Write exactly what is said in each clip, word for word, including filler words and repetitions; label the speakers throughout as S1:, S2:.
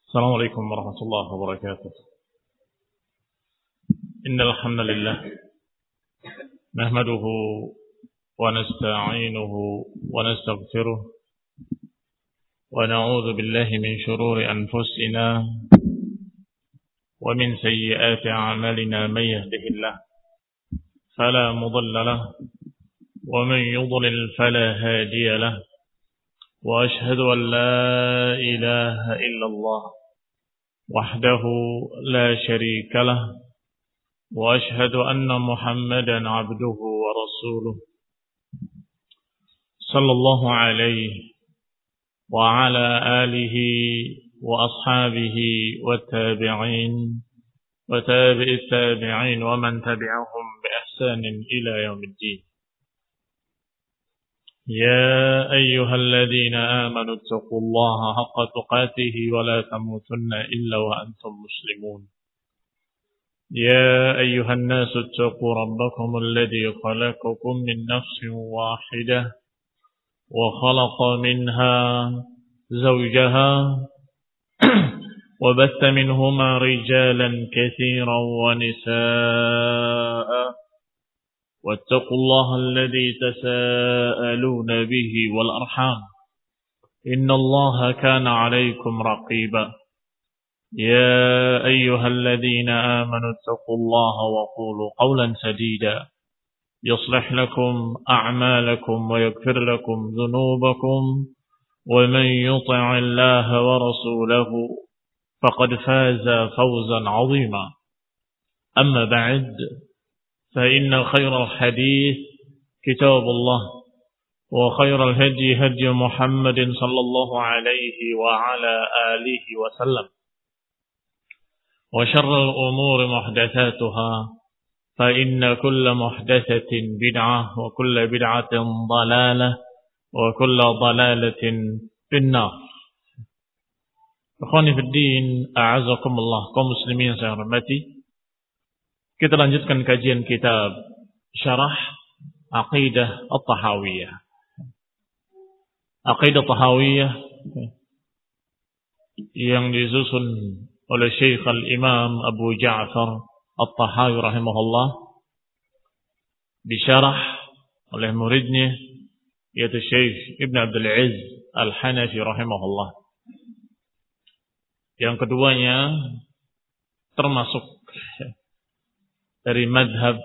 S1: السلام عليكم ورحمة الله وبركاته. إن الحمد لله نحمده ونستعينه ونستغفره ونعوذ بالله من شرور أنفسنا ومن سيئات أعمالنا. من يهده الله فلا مضل له ومن يضلل فلا هادي له، وأشهد أن لا إله إلا الله وحده لا شريك له، وأشهد أن محمدا عبده ورسوله صلى الله عليه وعلى آله وأصحابه والتابعين وتابع التابعين ومن تبعهم بإحسان إلى يوم الدين. يا أيها الذين آمنوا اتقوا الله حق تقاته ولا تموتن إلا وأنتم مسلمون. يا أيها الناس اتقوا ربكم الذي خلقكم من نفس واحدة وخلق منها زوجها وبث منهما رجالا كثيرا ونساء، واتقوا الله الذي تساءلون به والأرحام إن الله كان عليكم رقيبا. يا أيها الذين آمنوا اتقوا الله وقولوا قولا سديدا يصلح لكم أعمالكم ويغفر لكم ذنوبكم، ومن يطع الله ورسوله فقد فاز فوزا عظيما. أما بعد، فإن خير الحديث كتاب الله، وخير الهدي هدي محمد صلى الله عليه وعلى آله وسلم، وشر الأمور محدثاتها، فإن كل محدثة بدعة وكل بدعة ضلالة وكل ضلالة في النار. Ikhwani fi din, a'azakumullah, kaum muslimin yang saya hormati. Kita lanjutkan kajian kitab Syarah Aqidah At-Tahawiyah. Aqidah Tahawiyah yang disusun oleh Syekh Al-Imam Abu Ja'far At-Tahawi rahimahullah, disyarah oleh muridnya yaitu Syekh Ibn Abdul Aziz Al-Hanafi rahimahullah. Yang keduanya termasuk dari madhab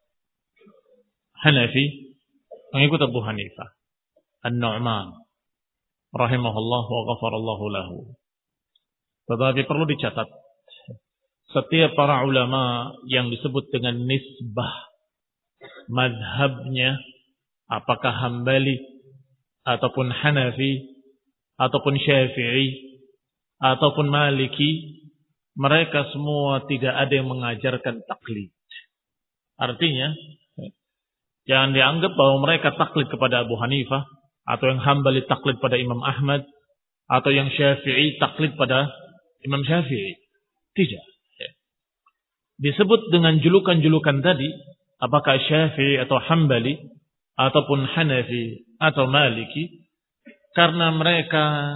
S1: Hanafi, mengikut Abu Hanifah An-Nu'man rahimahullah wa ghafarallahu lahu. Tetapi perlu dicatat, setiap para ulama yang disebut dengan nisbah madhabnya, apakah Hambali ataupun Hanafi ataupun Syafi'i ataupun Maliki, mereka semua tidak ada yang mengajarkan taklid. Artinya, jangan dianggap bahwa mereka taklid kepada Abu Hanifah, atau yang Hambali taklid pada Imam Ahmad, atau yang Syafi'i taklid pada Imam Syafi'i. Tidak. Disebut dengan julukan-julukan tadi, apakah Syafi'i atau Hambali, ataupun Hanafi atau Maliki, karena mereka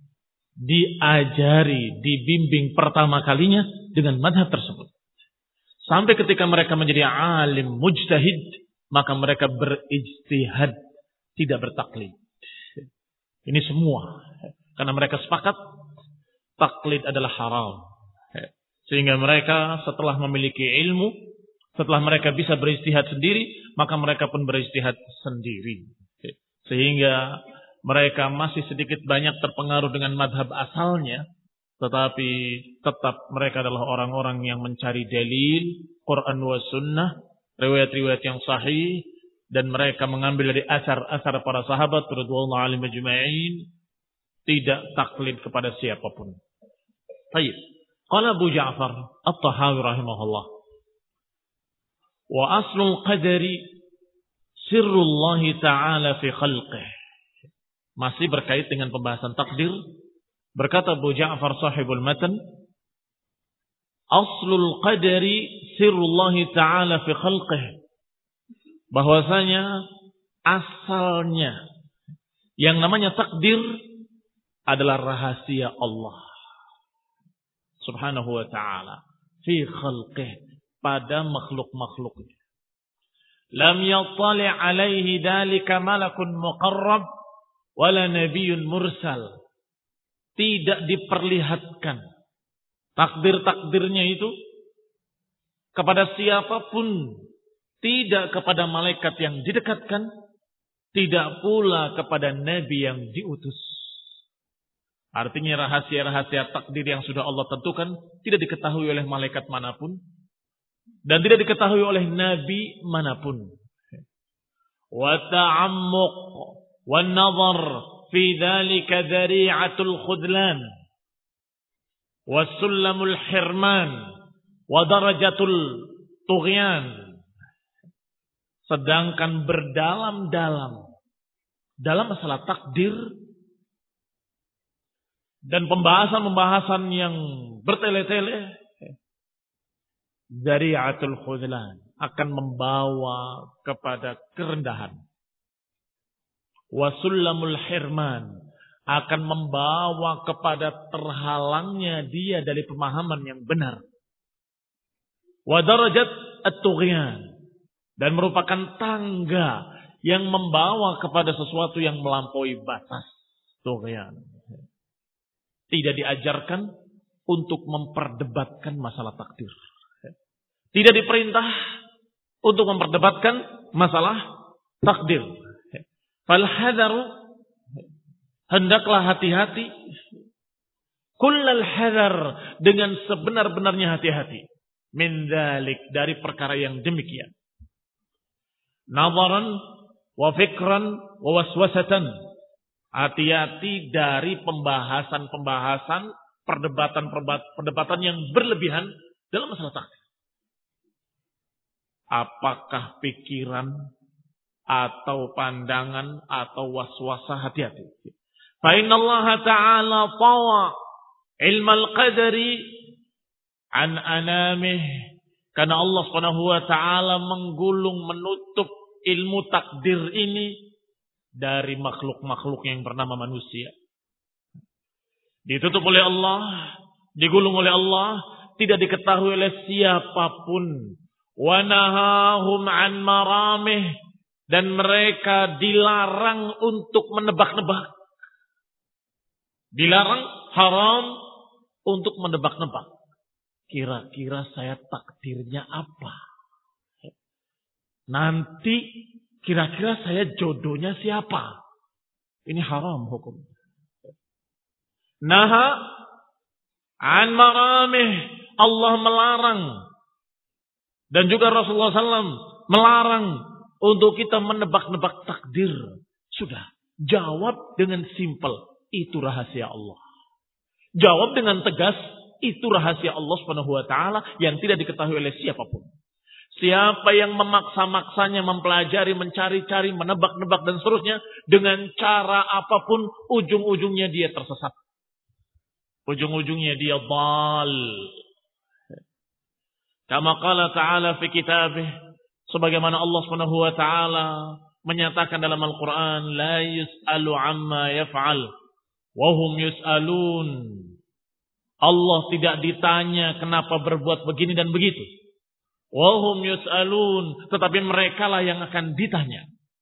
S1: diajari, dibimbing pertama kalinya dengan madhab tersebut. Sampai ketika mereka menjadi alim mujtahid, maka mereka berijtihad, tidak bertaklid. Ini semua karena mereka sepakat taklid adalah haram. Sehingga mereka setelah memiliki ilmu, setelah mereka bisa berijtihad sendiri, maka mereka pun berijtihad sendiri. Sehingga mereka masih sedikit banyak terpengaruh dengan madhab asalnya, tetapi tetap mereka adalah orang-orang yang mencari dalil, Quran wa sunnah, riwayat-riwayat yang sahih, dan mereka mengambil dari asar-asar para sahabat radhiyallahu anhum ajma'in, tidak taklid kepada siapapun. Baik. Qala Abu Ja'far At-Tahawi rahimahullah, wa aslul qadari sirrullah ta'ala fi khalqih. Masih berkait dengan pembahasan takdir, berkata Abu Ja'far sahibul matan, aslul qadari sirrullah ta'ala fi khalqih, bahwasanya asalnya yang namanya takdir adalah rahasia Allah. subhanahu wa ta'ala fi khalqih, pada makhluk-makhluknya. Lam yattali' alaihi dalika malakun muqarrab wala nabiyyun mursal. Tidak diperlihatkan takdir-takdirnya itu kepada siapapun, tidak kepada malaikat yang didekatkan, tidak pula kepada nabi yang diutus. Artinya rahasia-rahasia takdir yang sudah Allah tentukan tidak diketahui oleh malaikat manapun dan tidak diketahui oleh nabi manapun. Wa ta'ammuq wan nazar fi dzalika dzari'atul khudlan wa sullamul hirman wa darajatul tughyan. Sedangkan berdalam-dalam dalam masalah takdir dan pembahasan-pembahasan yang bertele-tele, dzari'atul khudlan, akan membawa kepada kerendahan. Wasullamul hirman, akan membawa kepada terhalangnya dia dari pemahaman yang benar. Wa darajat at-tughyan, dan merupakan tangga yang membawa kepada sesuatu yang melampaui batas. Tughyan. Tidak diajarkan untuk memperdebatkan masalah takdir. Tidak diperintah untuk memperdebatkan masalah takdir. Fal hadaru, hendaklah hati-hati. Kullal hadar, dengan sebenar-benarnya hati-hati. Min dzalik, dari perkara yang demikian. Nazaran wa fikran wa waswasatan. Hati-hati dari pembahasan-pembahasan, perdebatan-perdebatan yang berlebihan dalam masalah takdir. Apakah pikiran atau pandangan atau waswasa, hati-hati. Fa inna Allah Ta'ala tawa ilmal qadari an anamih. Karena Allah Subhanahu wa Ta'ala menggulung, menutup ilmu takdir ini dari makhluk-makhluk yang bernama manusia. Ditutup oleh Allah, digulung oleh Allah, tidak diketahui oleh siapapun. Wa nahahum an maramih, dan mereka dilarang untuk menebak-nebak. Dilarang, haram untuk menebak-nebak. Kira-kira saya takdirnya apa? Nanti kira-kira saya jodohnya siapa? Ini haram hukum. Naha an maramih, Allah melarang. Dan juga Rasulullah shallallahu alaihi wasallam melarang untuk kita menebak-nebak takdir. Sudah, jawab dengan simpel. Itu rahasia Allah. Jawab dengan tegas. Itu rahasia Allah Subhanahu wa Ta'ala yang tidak diketahui oleh siapapun. Siapa yang memaksa-maksanya mempelajari, mencari-cari, menebak-nebak dan seterusnya, dengan cara apapun, ujung-ujungnya dia tersesat. Ujung-ujungnya dia dhal. Kama qala ta'ala fi kitabih, sebagaimana Allah Subhanahu wa Ta'ala menyatakan dalam Al-Qur'an, la yus'alu amma yaf'al wa hum yus'alun. Allah tidak ditanya kenapa berbuat begini dan begitu. Wa hum yus'alun, tetapi merekalah yang akan ditanya.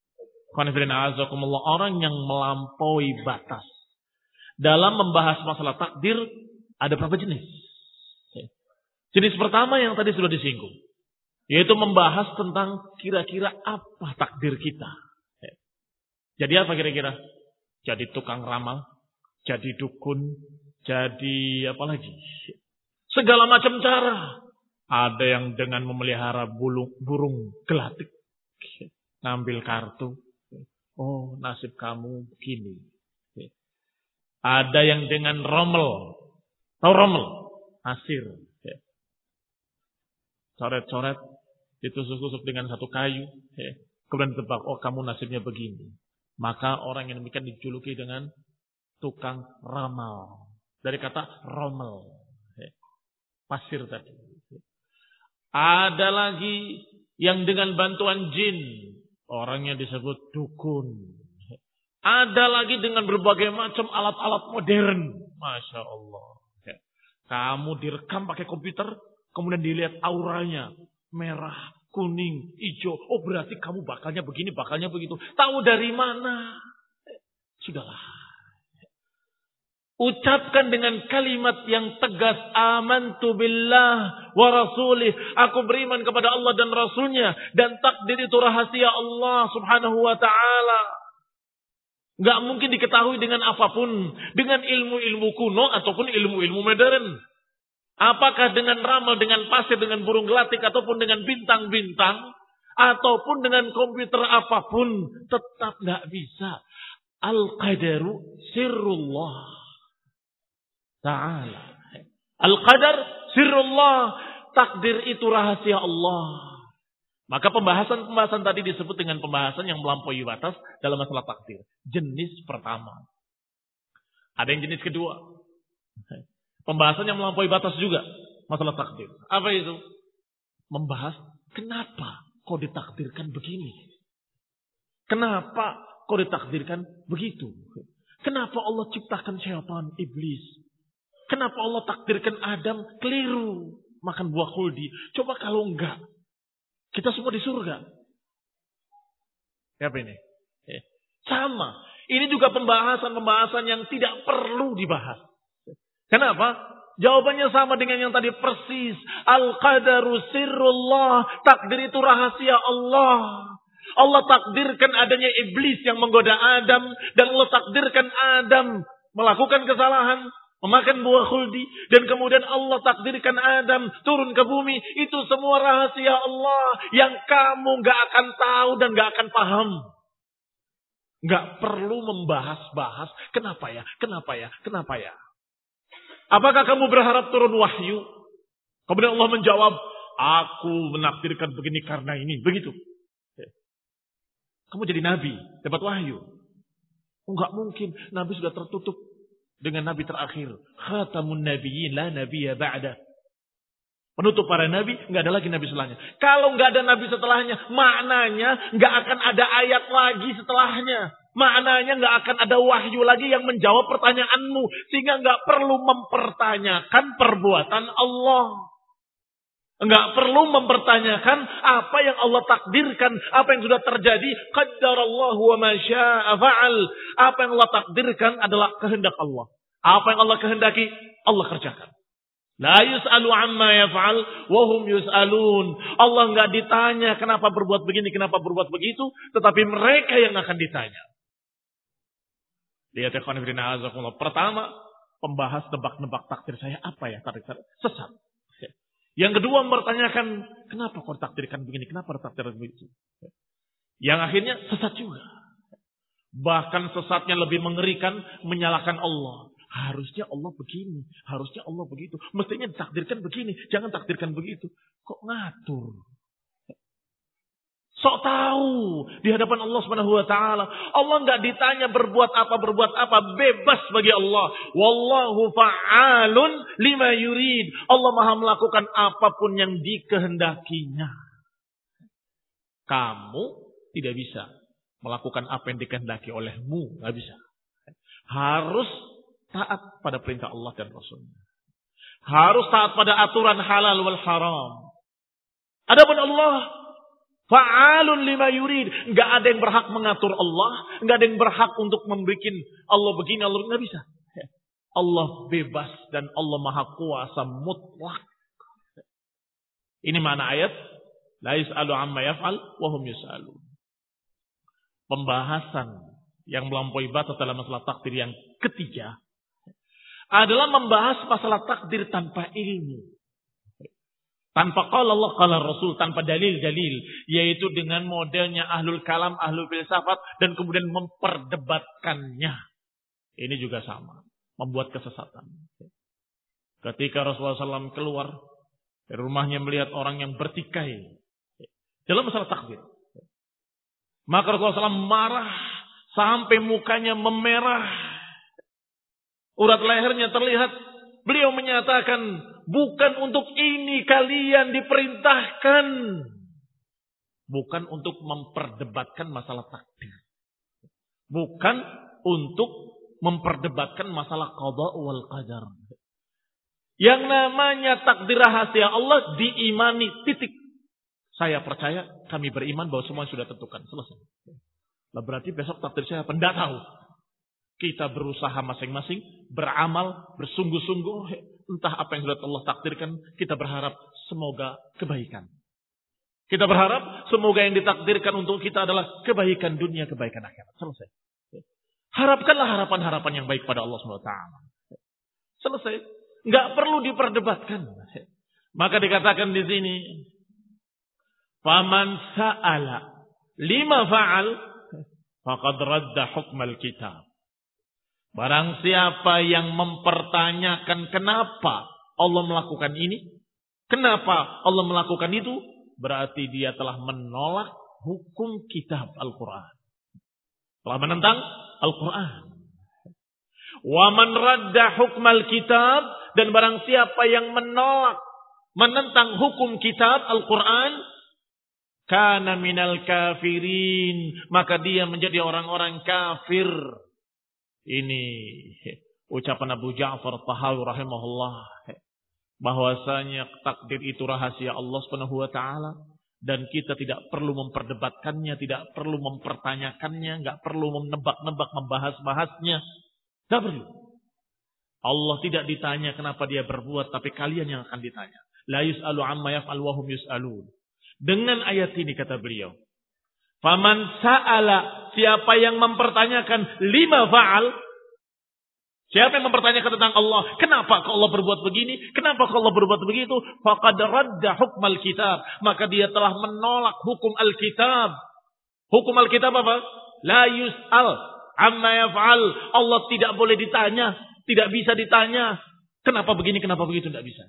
S1: Orang yang melampaui batas dalam membahas masalah takdir, ada berapa jenis? Jenis pertama yang tadi sudah disinggung, yaitu membahas tentang kira-kira apa takdir kita. Jadi apa kira-kira? Jadi tukang ramal, jadi dukun, jadi apa lagi? Segala macam cara. Ada yang dengan memelihara burung, burung gelatik, ngambil kartu. Oh, nasib kamu begini. Ada yang dengan rommel, tahu rommel? Asir. Coret-coret, ditusuk-tusuk dengan satu kayu, ya. Kemudian ditebak, oh kamu nasibnya begini. Maka orang yang demikian dijuluki dengan tukang ramal. Dari kata rommel, ya. Pasir tadi. Ada lagi yang dengan bantuan jin, orangnya disebut dukun. Ada lagi dengan berbagai macam alat-alat modern, masya Allah. Kamu direkam pakai komputer, kemudian dilihat auranya. Merah, kuning, hijau. Oh berarti kamu bakalnya begini, bakalnya begitu. Tahu dari mana? Sudahlah. Ucapkan dengan kalimat yang tegas. Amantu billah wa rasulih. Aku beriman kepada Allah dan Rasulnya. Dan takdir itu rahasia Allah subhanahu wa ta'ala. Gak mungkin diketahui dengan apapun. Dengan ilmu-ilmu kuno ataupun ilmu-ilmu modern. Apakah dengan ramal, dengan pasir, dengan burung gelatik, ataupun dengan bintang-bintang, ataupun dengan komputer apapun, tetap gak bisa. Al-qadaru sirrullah ta'ala. Al-qadar sirrullah. Takdir itu rahasia Allah. Maka pembahasan-pembahasan tadi disebut dengan pembahasan yang melampaui batas dalam masalah takdir. Jenis pertama. Ada yang jenis kedua. Pembahasan yang melampaui batas juga. Masalah takdir. Apa itu? Membahas kenapa kau ditakdirkan begini. Kenapa kau ditakdirkan begitu. Kenapa Allah ciptakan syaitan, iblis. Kenapa Allah takdirkan Adam keliru. Makan buah khuldi. Coba kalau enggak. Kita semua di surga. Apa ini? Sama. Ini juga pembahasan-pembahasan yang tidak perlu dibahas. Kenapa? Jawabannya sama dengan yang tadi persis. Al-qadaru sirrullah. Takdir itu rahasia Allah. Allah takdirkan adanya iblis yang menggoda Adam. Dan Allah takdirkan Adam melakukan kesalahan. Memakan buah khuldi. Dan kemudian Allah takdirkan Adam turun ke bumi. Itu semua rahasia Allah. Yang kamu gak akan tahu dan gak akan paham. Gak perlu membahas-bahas. Kenapa ya? Kenapa ya? Kenapa ya? Apakah kamu berharap turun wahyu? Kemudian Allah menjawab. Aku menakdirkan begini karena ini. Begitu. Kamu jadi nabi. Dapat wahyu. Enggak mungkin. Nabi sudah tertutup. Dengan nabi terakhir. Khatamun nabiyyin la nabiyya ba'da. Penutup para nabi. Enggak ada lagi nabi setelahnya. Kalau enggak ada nabi setelahnya. Maknanya enggak akan ada ayat lagi setelahnya. Maknanya enggak akan ada wahyu lagi yang menjawab pertanyaanmu. Sehingga enggak perlu mempertanyakan perbuatan Allah. Enggak perlu mempertanyakan apa yang Allah takdirkan, apa yang sudah terjadi. Qaddarallahu wa ma syaa fa'al. Apa yang Allah takdirkan adalah kehendak Allah. Apa yang Allah kehendaki, Allah kerjakan. La yus'alu amma yaf'al wa hum yus'alun. Allah enggak ditanya kenapa berbuat begini, kenapa berbuat begitu, tetapi mereka yang akan ditanya. Lihat ya kawan fillah azakumullah. Pertama, pembahas tebak-nebak takdir saya apa ya? Takdir saya sesat. Yang kedua mempertanyakan, kenapa kau takdirkan begini, kenapa takdirkan begitu. Yang akhirnya sesat juga. Bahkan sesatnya lebih mengerikan, menyalahkan Allah. Harusnya Allah begini, harusnya Allah begitu. Mestinya ditakdirkan begini, jangan takdirkan begitu. Kok ngatur? Sok tahu di hadapan Allah Subhanahu wa taala. Allah enggak ditanya berbuat apa, berbuat apa, bebas bagi Allah. Wallahu fa'alun lima yurid. Allah Maha melakukan apapun yang dikehendakinya. Kamu tidak bisa melakukan apa yang dikehendaki olehmu, enggak bisa. Harus taat pada perintah Allah dan Rasulnya. Harus taat pada aturan halal wal haram. Adapun Allah fa'alun lima yurid. Enggak ada yang berhak mengatur Allah. Enggak ada yang berhak untuk membuat Allah begini, Allah enggak bisa. Allah bebas dan Allah maha kuasa mutlak. Ini makna ayat. La yus'alu amma yaf'al wa hum yus'alun. Pembahasan yang melampaui batas dalam masalah takdir yang ketiga adalah membahas masalah takdir tanpa ilmu. Tanpa qala Allah, qala Rasul, tanpa dalil-dalil. Yaitu dengan modelnya ahlul kalam, ahlul filsafat. Dan kemudian memperdebatkannya. Ini juga sama. Membuat kesesatan. Ketika Rasulullah shallallahu alaihi wasallam keluar dari rumahnya melihat orang yang bertikai. Dalam masalah takdir. Maka Rasulullah shallallahu alaihi wasallam marah. Sampai mukanya memerah. Urat lehernya terlihat. Beliau menyatakan, bukan untuk ini kalian diperintahkan. Bukan untuk memperdebatkan masalah takdir. Bukan untuk memperdebatkan masalah qada wal qadar. Yang namanya takdir rahasia Allah diimani, titik. Saya percaya, kami beriman bahwa semua sudah tentukan. Selesai. Nah, berarti besok takdir saya apa? Tidak tahu. Kita berusaha masing-masing, beramal, bersungguh-sungguh. Entah apa yang sudah Allah takdirkan, kita berharap semoga kebaikan. Kita berharap semoga yang ditakdirkan untuk kita adalah kebaikan dunia, kebaikan akhirat. Selesai. Harapkanlah harapan-harapan yang baik pada Allah subhanahu wa taala. Selesai. Enggak perlu diperdebatkan. Maka dikatakan di sini, faman sa'ala lima fa'al faqad radda hukmal kitab. Barang siapa yang mempertanyakan kenapa Allah melakukan ini, kenapa Allah melakukan itu, berarti dia telah menolak hukum kitab Al-Quran. Telah menentang Al-Quran. Wa man radda hukmal kitab, dan barang siapa yang menolak, menentang hukum kitab Al-Quran, kana minal kafirin, maka dia menjadi orang-orang kafir. Ini ucapan Abu Ja'far Tahawi rahimahullah, bahwasanya takdir itu rahasia Allah Subhanahu wa taala dan kita tidak perlu memperdebatkannya, tidak perlu mempertanyakannya, enggak perlu menebak-nebak, membahas-bahasnya. Tidak perlu. Allah tidak ditanya kenapa dia berbuat, tapi kalian yang akan ditanya. La yus'alu amma yaf'al wa hum yus'alun. Dengan ayat ini kata beliau, faman sa'ala, siapa yang mempertanyakan lima fa'al, siapa yang mempertanyakan tentang Allah, kenapa kok Allah berbuat begini, kenapa kok Allah berbuat begitu, faqad radda hukmal kitab, maka dia telah menolak hukum Alkitab. Hukum Alkitab apa? La yus'al amma yaf'al. Allah tidak boleh ditanya, tidak bisa ditanya, kenapa begini, kenapa begitu, tidak bisa.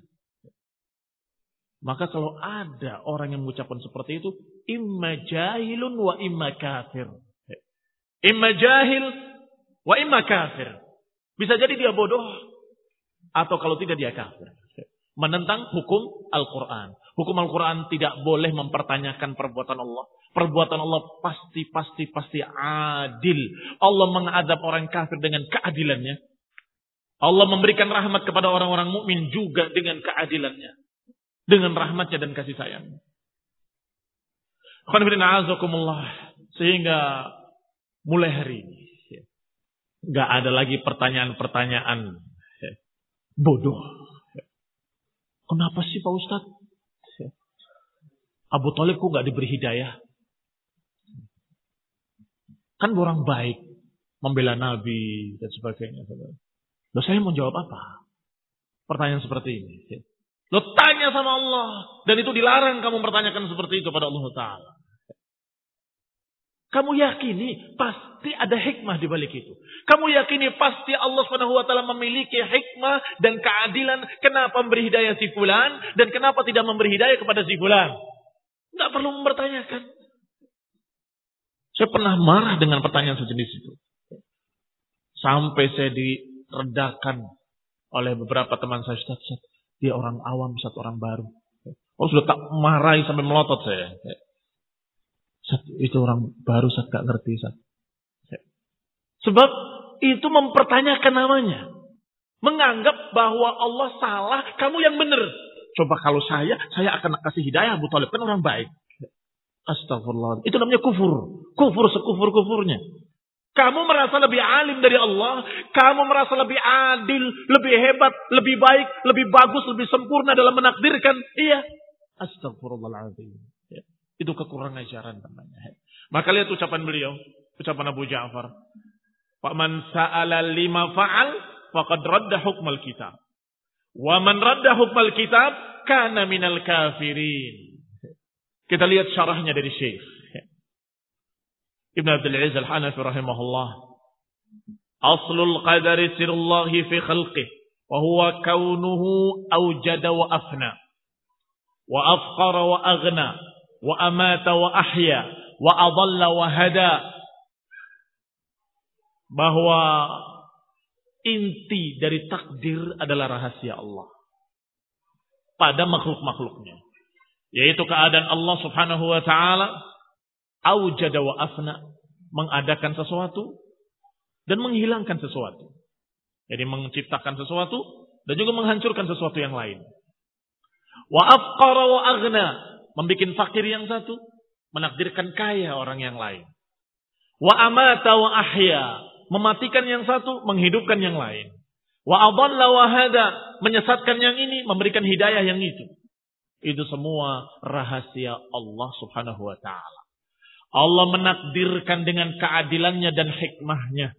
S1: Maka kalau ada orang yang mengucapkan seperti itu, imma jahilun wa imma kafir. Imma jahil wa imma kafir. Bisa jadi dia bodoh, atau kalau tidak dia kafir. Menentang hukum Al-Quran. Hukum Al-Quran tidak boleh mempertanyakan perbuatan Allah. Perbuatan Allah pasti, pasti, pasti adil. Allah mengadab orang kafir dengan keadilannya. Allah memberikan rahmat kepada orang-orang mukmin juga dengan keadilannya. Dengan rahmatnya dan kasih sayang. Sehingga mulai hari ini gak ada lagi pertanyaan-pertanyaan bodoh. Kenapa sih Pak Ustadz? Abu Thalib kok gak diberi hidayah? Kan orang baik, membela Nabi dan sebagainya. Loh, saya mau jawab apa? Pertanyaan seperti ini. Lo tanya sama Allah. Dan itu dilarang kamu mempertanyakan seperti itu pada Allah Ta'ala. Kamu yakini pasti ada hikmah di balik itu. Kamu yakini pasti Allah Subhanahu wa taala memiliki hikmah dan keadilan kenapa memberi hidayah si fulan dan kenapa tidak memberi hidayah kepada si fulan. Enggak perlu mempertanyakan. Saya pernah marah dengan pertanyaan sejenis itu. Sampai saya diredakan oleh beberapa teman saya, Ustaz, Ustaz, dia orang awam, Ustaz, orang baru. Oh, sudah tak marahi sampai melotot saya. Ustaz, itu orang baru, Ustaz, gak ngerti, Ustaz. Sebab itu mempertanyakan namanya. Menganggap bahwa Allah salah, kamu yang benar. Coba kalau saya, saya akan kasih hidayah Abu Thalib, kan orang baik. Astagfirullah. Itu namanya kufur. Kufur sekufur-kufurnya. Kamu merasa lebih alim dari Allah. Kamu merasa lebih adil, lebih hebat, lebih baik, lebih bagus, lebih sempurna dalam menakdirkan. Iya. Astagfirullahaladzim. Ya. Itu kekurangan ajaran namanya. Maka lihat ucapan beliau. Ucapan Abu Ja'far. Faman sa'ala lima fa'al faqad radda hukmal kitab. Wa man radda hukmal kitab kana minal kafirin. Kita lihat syarahnya dari Syekh Ibn Abdul Aziz Al-Hanafi rahimahullah. Aslul qadari sirullahi fi khalqih. Wa huwa kaunuhu awjada wa afna. Wa afqara wa aghna. Wa amata wa ahya. Wa adalla wa hada. Bahwa inti dari takdir adalah rahasia Allah pada makhluk-makhluknya. Yaitu keadaan Allah subhanahu wa ta'ala awjada wa afna, mengadakan sesuatu dan menghilangkan sesuatu. Jadi menciptakan sesuatu dan juga menghancurkan sesuatu yang lain. Wa afqara wa aghna, membikin fakir yang satu, menakdirkan kaya orang yang lain. Wa amata wa ahya, mematikan yang satu, menghidupkan yang lain. Wa adalla wa hada, menyesatkan yang ini, memberikan hidayah yang itu. Itu semua rahasia Allah Subhanahu wa taala. Allah menakdirkan dengan keadilannya dan hikmahnya.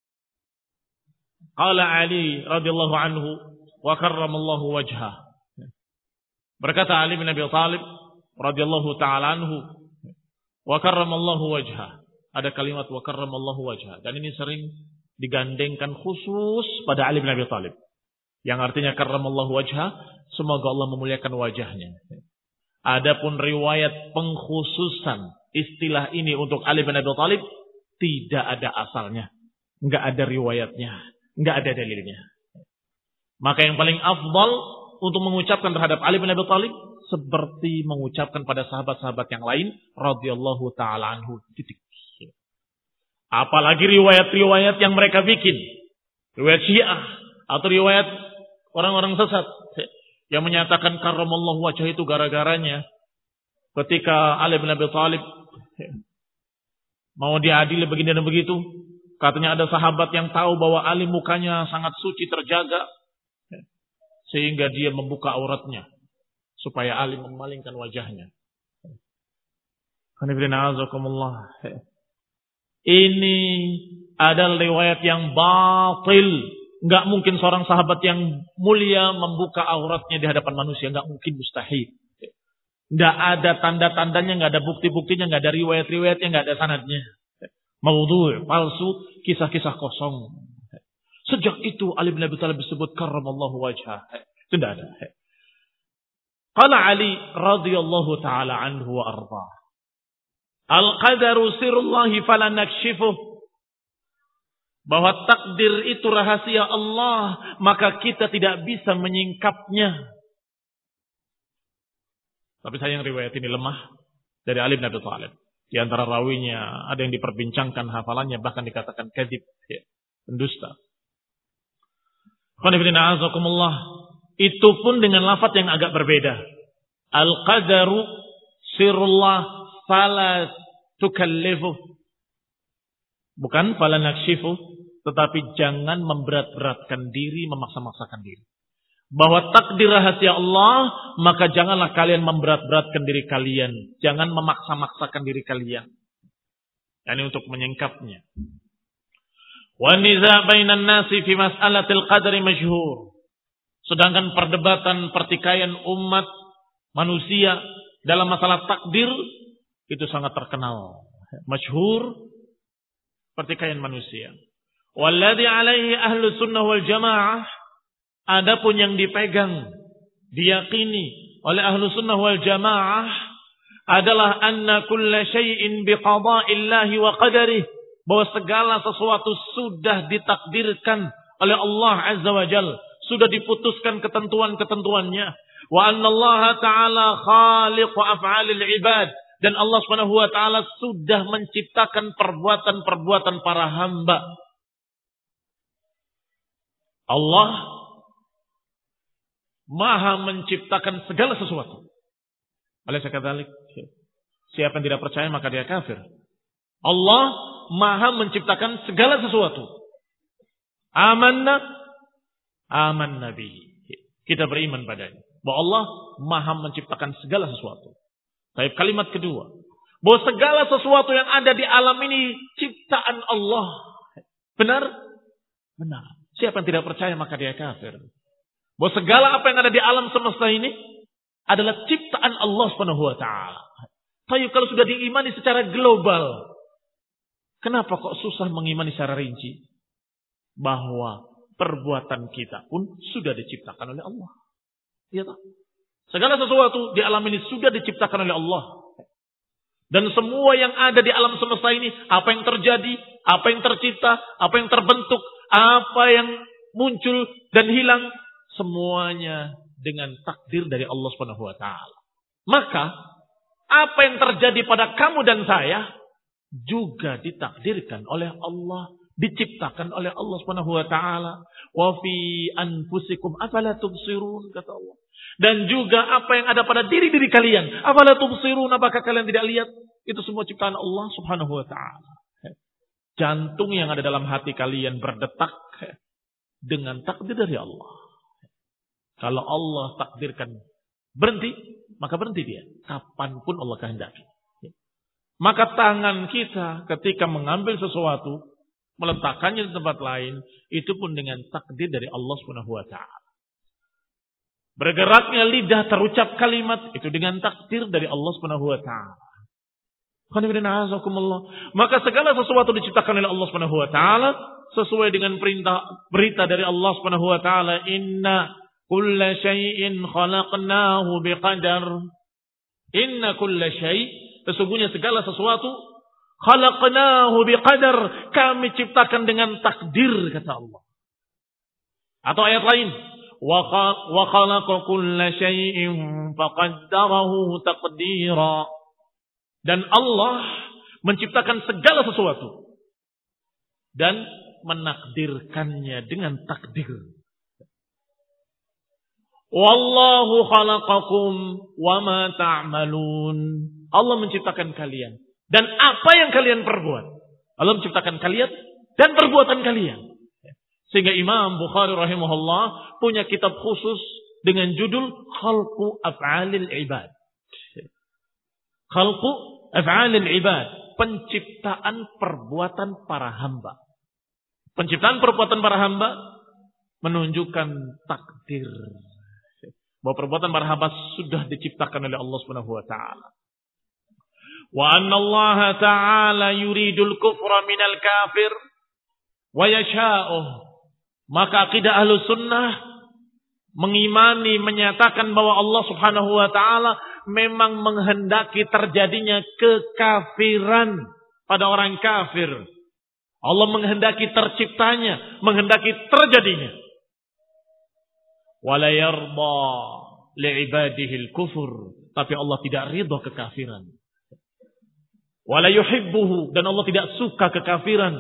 S1: Qala Ali radhiyallahu anhu wa karramallahu wajhah. Berkata Ali bin Abi Thalib radhiyallahu taala anhu wa karramallahu wajhah. Ada kalimat wa karramallahu wajhah, dan ini sering digandengkan khusus pada Ali bin Abi Thalib. Yang artinya karramallahu wajhah, semoga Allah memuliakan wajahnya. Adapun riwayat pengkhususan istilah ini untuk Ali bin Abi Thalib tidak ada asalnya, enggak ada riwayatnya, enggak ada dalilnya. Maka yang paling afdal untuk mengucapkan terhadap Ali bin Abi Thalib seperti mengucapkan pada sahabat-sahabat yang lain radhiyallahu taala anhu. Titik. Apalagi riwayat-riwayat yang mereka bikin, riwayat Syiah atau riwayat orang-orang sesat yang menyatakan karramallahu wajhah itu gara-garanya ketika Ali bin Abi Thalib mau diadili begini dan begitu, katanya ada sahabat yang tahu bahwa Ali mukanya sangat suci terjaga, sehingga dia membuka auratnya supaya Ali memalingkan wajahnya. Ini adalah riwayat yang batil. Enggak mungkin seorang sahabat yang mulia membuka auratnya di hadapan manusia, enggak mungkin, mustahil. Enggak ada tanda-tandanya, enggak ada bukti-buktinya, enggak ada riwayat-riwayatnya, enggak ada sanadnya. Maudhu', palsu, kisah-kisah kosong. Sejak itu Ali bin Abi Thalib disebut karramallahu wajhah. Itu tidak ada. Qala Ali radhiyallahu taala anhu wa arda. Al-qadaru sirrullahi fala nakshifuh. Bahwa takdir itu rahasia Allah, maka kita tidak bisa menyingkapnya. Tapi sayang riwayat ini lemah dari Ali bin Abi Thalib. Di antara rawinya ada yang diperbincangkan hafalannya, bahkan dikatakan kadzib, ya, pendusta. Itu pun dengan lafaz yang agak berbeda. Al-qadaru sirrullah fala tukallifu. Bukan fala nakshifu, tetapi jangan memberat-beratkan diri, memaksa-maksakan diri. Bahwa takdir rahasia Allah, maka janganlah kalian memberat-beratkan diri kalian. Jangan memaksa-maksakan diri kalian. Ini untuk menyingkapnya. Wa niza' bainan nasi fi mas'alatil qadri masyhur. Sedangkan perdebatan pertikaian umat manusia dalam masalah takdir itu sangat terkenal. Masyhur pertikaian manusia. Walladhi alaihi ahlu sunnah wal jamaah, adapun yang dipegang, diyakini oleh ahlu sunnah wal jamaah adalah anna kulla syai'in biqada'illahi wa qadarih, bahwa segala sesuatu sudah ditakdirkan oleh Allah Azza wa Jalla, sudah diputuskan ketentuan-ketentuannya. Wa anna Allah Ta'ala khaliqu af'alil ibad, dan Allah Subhanahu wa taala sudah menciptakan perbuatan-perbuatan para hamba. Allah Maha menciptakan segala sesuatu. Alaysa kadzalik? Siapa yang tidak percaya maka dia kafir. Allah Maha menciptakan segala sesuatu. Amanna amanna bihi. Kita beriman padanya. Bahwa Allah Maha menciptakan segala sesuatu. Baik, kalimat kedua, bahwa segala sesuatu yang ada di alam ini ciptaan Allah. Benar? Benar. Siapa yang tidak percaya maka dia kafir. Bahwa segala apa yang ada di alam semesta ini adalah ciptaan Allah Subhanahu wa taala. Tapi kalau sudah diimani secara global, kenapa kok susah mengimani secara rinci? Bahwa perbuatan kita pun sudah diciptakan oleh Allah. Iya tak? Segala sesuatu di alam ini sudah diciptakan oleh Allah. Dan semua yang ada di alam semesta ini, apa yang terjadi, apa yang tercipta, apa yang terbentuk, apa yang muncul dan hilang, semuanya dengan takdir dari Allah Subhanahu wa taala. Maka apa yang terjadi pada kamu dan saya juga ditakdirkan oleh Allah diciptakan oleh Allah Subhanahu wa taala. Wa fi anfusikum afala tubsirun, kata Allah. Dan juga apa yang ada pada diri-diri kalian, afala tubsirun, apakah kalian tidak lihat? Itu semua ciptaan Allah Subhanahu wa taala. Jantung yang ada dalam hati kalian berdetak dengan takdir dari Allah. Kalau Allah takdirkan berhenti, maka berhenti dia. Kapanpun Allah kehendaki. Maka tangan kita ketika mengambil sesuatu, meletakkannya di tempat lain, itu pun dengan takdir dari Allah Subhanahu wa taala. Bergeraknya lidah, terucap kalimat, itu dengan takdir dari Allah Subhanahu wa taala. Maka segala sesuatu diciptakan oleh Allah Subhanahu wa taala sesuai dengan perintah berita dari Allah Subhanahu wa taala, inna kulla syai'in khalaqnahu biqadar. Inna kulla syai', sesungguhnya segala sesuatu, khalaqnahu biqadar, kami ciptakan dengan takdir, kata Allah. Atau ayat lain, wa khalaqa kulla syai'in faqaddarahu taqdira. Dan Allah menciptakan segala sesuatu dan menakdirkannya dengan takdir. Wallahu khalaqakum wa ma ta'malun. Allah menciptakan kalian dan apa yang kalian perbuat. Allah menciptakan kalian dan perbuatan kalian. Sehingga Imam Bukhari rahimahullah punya kitab khusus dengan judul Khalqu Af'alil Ibad. Khalqu Af'alil Ibad, penciptaan perbuatan para hamba. Penciptaan perbuatan para hamba menunjukkan takdir bahwa perbuatan para hamba sudah diciptakan oleh Allah Subhanahu wa taala. Wa anna Allah ta'ala yuridul kufra minal kafir wa yasha'uh. Maka akidah Ahlus Sunnah mengimani, menyatakan bahwa Allah Subhanahu wa taala memang menghendaki terjadinya kekafiran pada orang kafir. Allah menghendaki terciptanya, menghendaki terjadinya. Wala yarda li'ibadihi al-kufur, tapi Allah tidak ridha kekafiran. Wala yuhibbuhu, dan Allah tidak suka kekafiran.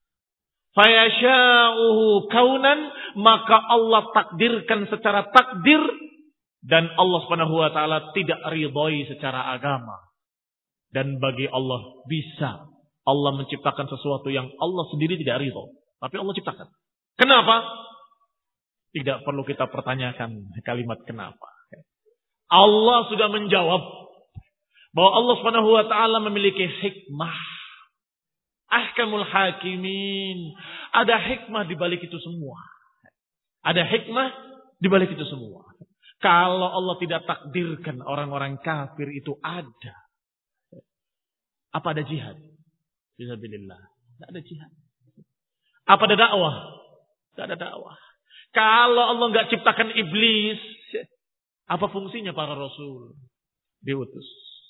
S1: Fayasha'uhu kaunan, maka Allah takdirkan secara takdir, dan Allah Subhanahu wa taala tidak ridhoi secara agama. Dan bagi Allah bisa Allah menciptakan sesuatu yang Allah sendiri tidak ridho, tapi Allah ciptakan. Kenapa? Tidak perlu kita pertanyakan kalimat kenapa. Allah sudah menjawab bahwa Allah Subhanahu wa taala memiliki hikmah. Ahkamul hakimin. Ada hikmah di balik itu semua. Ada hikmah di balik itu semua. Kalau Allah tidak takdirkan orang-orang kafir itu ada, apa ada jihad? Bismillah. Tidak ada jihad. Apa ada dakwah? Tidak ada dakwah. Kalau Allah nggak ciptakan iblis, apa fungsinya para rasul? Diutus.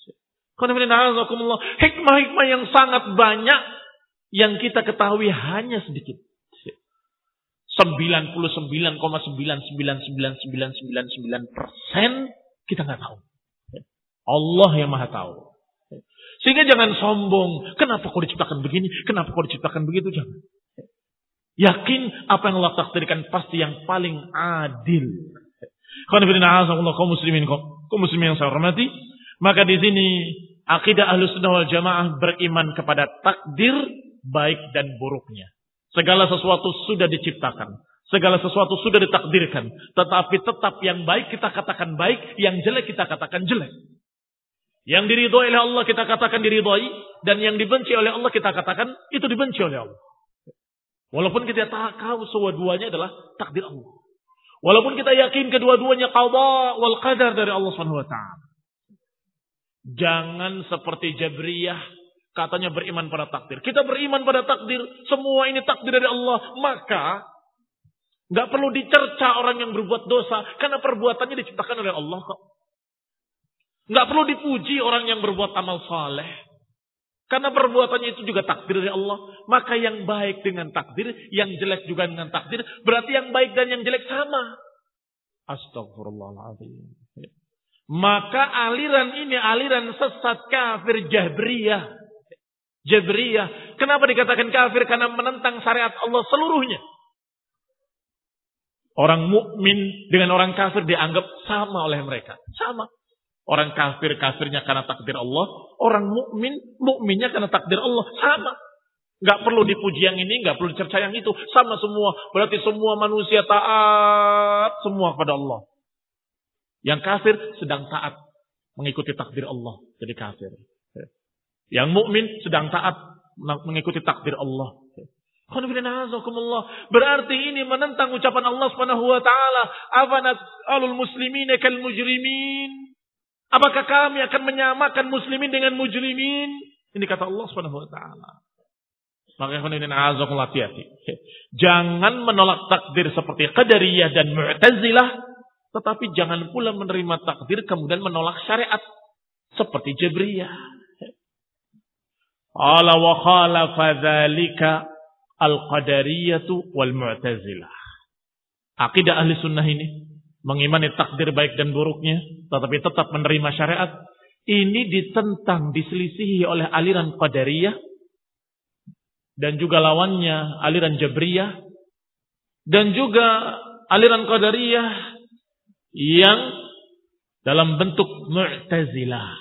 S1: Hikmah-hikmah yang sangat banyak yang kita ketahui hanya sedikit. sembilan puluh sembilan koma sembilan sembilan sembilan sembilan sembilan sembilan persen kita nggak tahu. Allah yang maha tahu. Sehingga jangan sombong. Kenapa kau diciptakan begini? Kenapa kau diciptakan begitu? Jangan. Yakin apa yang Allah takdirkan pasti yang paling adil. Kaum muslimin, kaum muslimin yang saya hormati, maka di sini akidah Ahlus Sunnah wal Jamaah beriman kepada takdir baik dan buruknya. Segala sesuatu sudah diciptakan, segala sesuatu sudah ditakdirkan, tetapi tetap yang baik kita katakan baik, yang jelek kita katakan jelek. Yang diridhoi oleh Allah kita katakan diridhoi, dan yang dibenci oleh Allah kita katakan itu dibenci oleh Allah. Walaupun kita tahu semua-duanya adalah takdir Allah. Walaupun kita yakin kedua-duanya qada wal qadar dari Allah Subhanahu wa taala. Jangan seperti Jabriyah katanya beriman pada takdir. Kita beriman pada takdir, semua ini takdir dari Allah, maka enggak perlu dicerca orang yang berbuat dosa karena perbuatannya diciptakan oleh Allah kok. Enggak perlu dipuji orang yang berbuat amal saleh karena perbuatannya itu juga takdir dari Allah. Maka yang baik dengan takdir, yang jelek juga dengan takdir. Berarti yang baik dan yang jelek sama. Astagfirullahaladzim. Maka aliran ini aliran sesat kafir Jabriyah. Jabriyah. Kenapa dikatakan kafir? Karena menentang syariat Allah seluruhnya. Orang mukmin dengan orang kafir dianggap sama oleh mereka. Sama. Orang kafir kafirnya karena takdir Allah. Orang mukmin mukminnya karena takdir Allah. Sama. Gak perlu dipuji yang ini, gak perlu dicerca yang itu. Sama semua. Berarti semua manusia taat semua kepada Allah. Yang kafir sedang taat mengikuti takdir Allah. Jadi kafir. Yang mukmin sedang taat mengikuti takdir Allah. Berarti ini menentang ucapan Allah Subhanahu wa taala, "Afanat alul muslimina kal mujrimin?" Apakah kami akan menyamakan muslimin dengan mujrimin? Ini kata Allah Subhanahu wa taala. Maka hati-hati. Jangan menolak takdir seperti Qadariyah dan Mu'tazilah, tetapi jangan pula menerima takdir kemudian menolak syariat seperti Jabriyah. Ala wa khalafa dzalika al-qadariyatu wal mu'tazilah. Akidah ahli sunnah ini mengimani takdir baik dan buruknya, tetapi tetap menerima syariat. Ini ditentang, diselisihi oleh aliran qadariyah dan juga lawannya aliran jabriyah dan juga aliran qadariyah yang dalam bentuk mu'tazilah.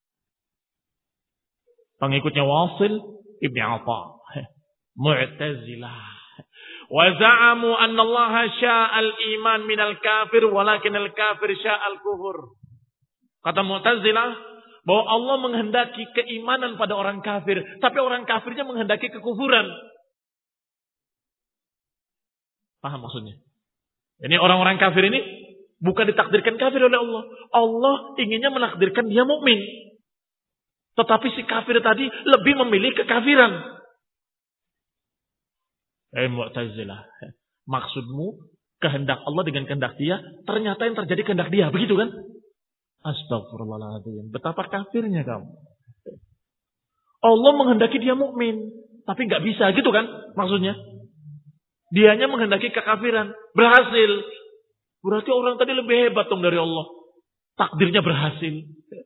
S1: Pengikutnya Wasil Ibn Atha. Mu'tazilah. Wa za'amu anna Allah sya'al iman minal kafir walakin al-kafir sya'al kufur. Kata Mu'tazilah bahwa Allah menghendaki keimanan pada orang kafir, tapi orang kafirnya menghendaki kekufuran. Paham maksudnya? Ini orang-orang kafir ini bukan ditakdirkan kafir oleh Allah. Allah inginnya menakdirkan dia mukmin. Tetapi si kafir tadi lebih memilih kekafiran. Eh Mu'tazilah. Maksudmu kehendak Allah dengan kehendak dia, ternyata yang terjadi kehendak dia. Begitu kan? Astagfirullahaladzim. Betapa kafirnya kamu. Allah menghendaki dia mukmin, tapi nggak bisa. Gitu kan maksudnya? Dianya menghendaki kekafiran. Berhasil. Berarti orang tadi lebih hebat dong dari Allah. Takdirnya berhasil.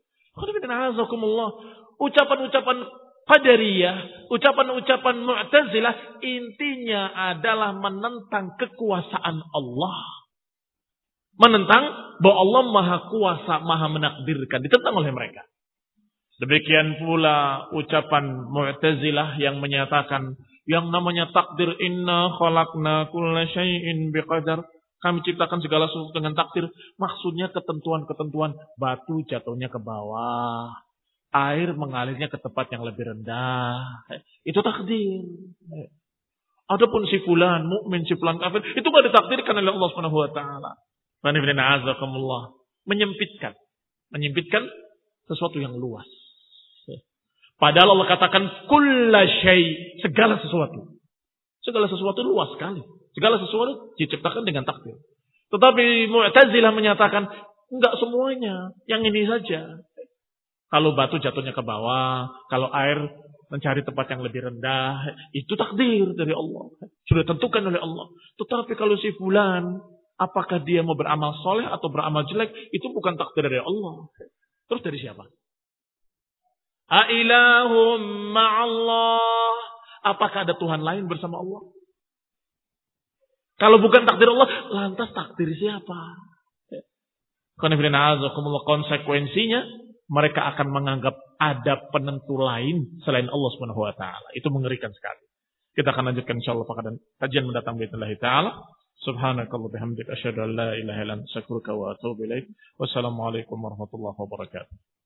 S1: Ucapan-ucapan Qadariyah, ucapan-ucapan Mu'tazilah intinya adalah menentang kekuasaan Allah. Menentang bahwa Allah Maha Kuasa, Maha menakdirkan, ditentang oleh mereka. Demikian pula ucapan Mu'tazilah yang menyatakan yang namanya takdir, inna khalaqna kulla syai'in biqadar. Kami ciptakan segala sesuatu dengan takdir. Maksudnya ketentuan-ketentuan. Batu jatuhnya ke bawah. Air mengalirnya ke tempat yang lebih rendah. Itu takdir. Adapun si fulan mukmin, si fulan kafir, itu gak ditakdirkan oleh Allah Subhanahu wa taala. Menyempitkan. Menyempitkan sesuatu yang luas. Padahal Allah katakan kulla syai', segala sesuatu. Segala sesuatu luas sekali. Segala sesuatu diciptakan dengan takdir. Tetapi Mu'tazilah menyatakan, enggak semuanya. Yang ini saja. Kalau batu jatuhnya ke bawah, kalau air mencari tempat yang lebih rendah, itu takdir dari Allah. Sudah tentukan oleh Allah. Tetapi kalau si fulan, apakah dia mau beramal soleh atau beramal jelek, itu bukan takdir dari Allah. Terus dari siapa? A'ilahum ma'allah. Apakah ada Tuhan lain bersama Allah? Kalau bukan takdir Allah, lantas takdir siapa? Konsekuensinya, mereka akan menganggap ada penentu lain selain Allah Subhanahu wa taala. Itu mengerikan sekali. Kita akan lanjutkan insyaallah pada kajian mendatang باذن taala. Subhanakallah bihamdika asyhadu an la ilaha illa anta astaghfiruka wa atubu ilaik. Wassalamualaikum warahmatullahi wabarakatuh.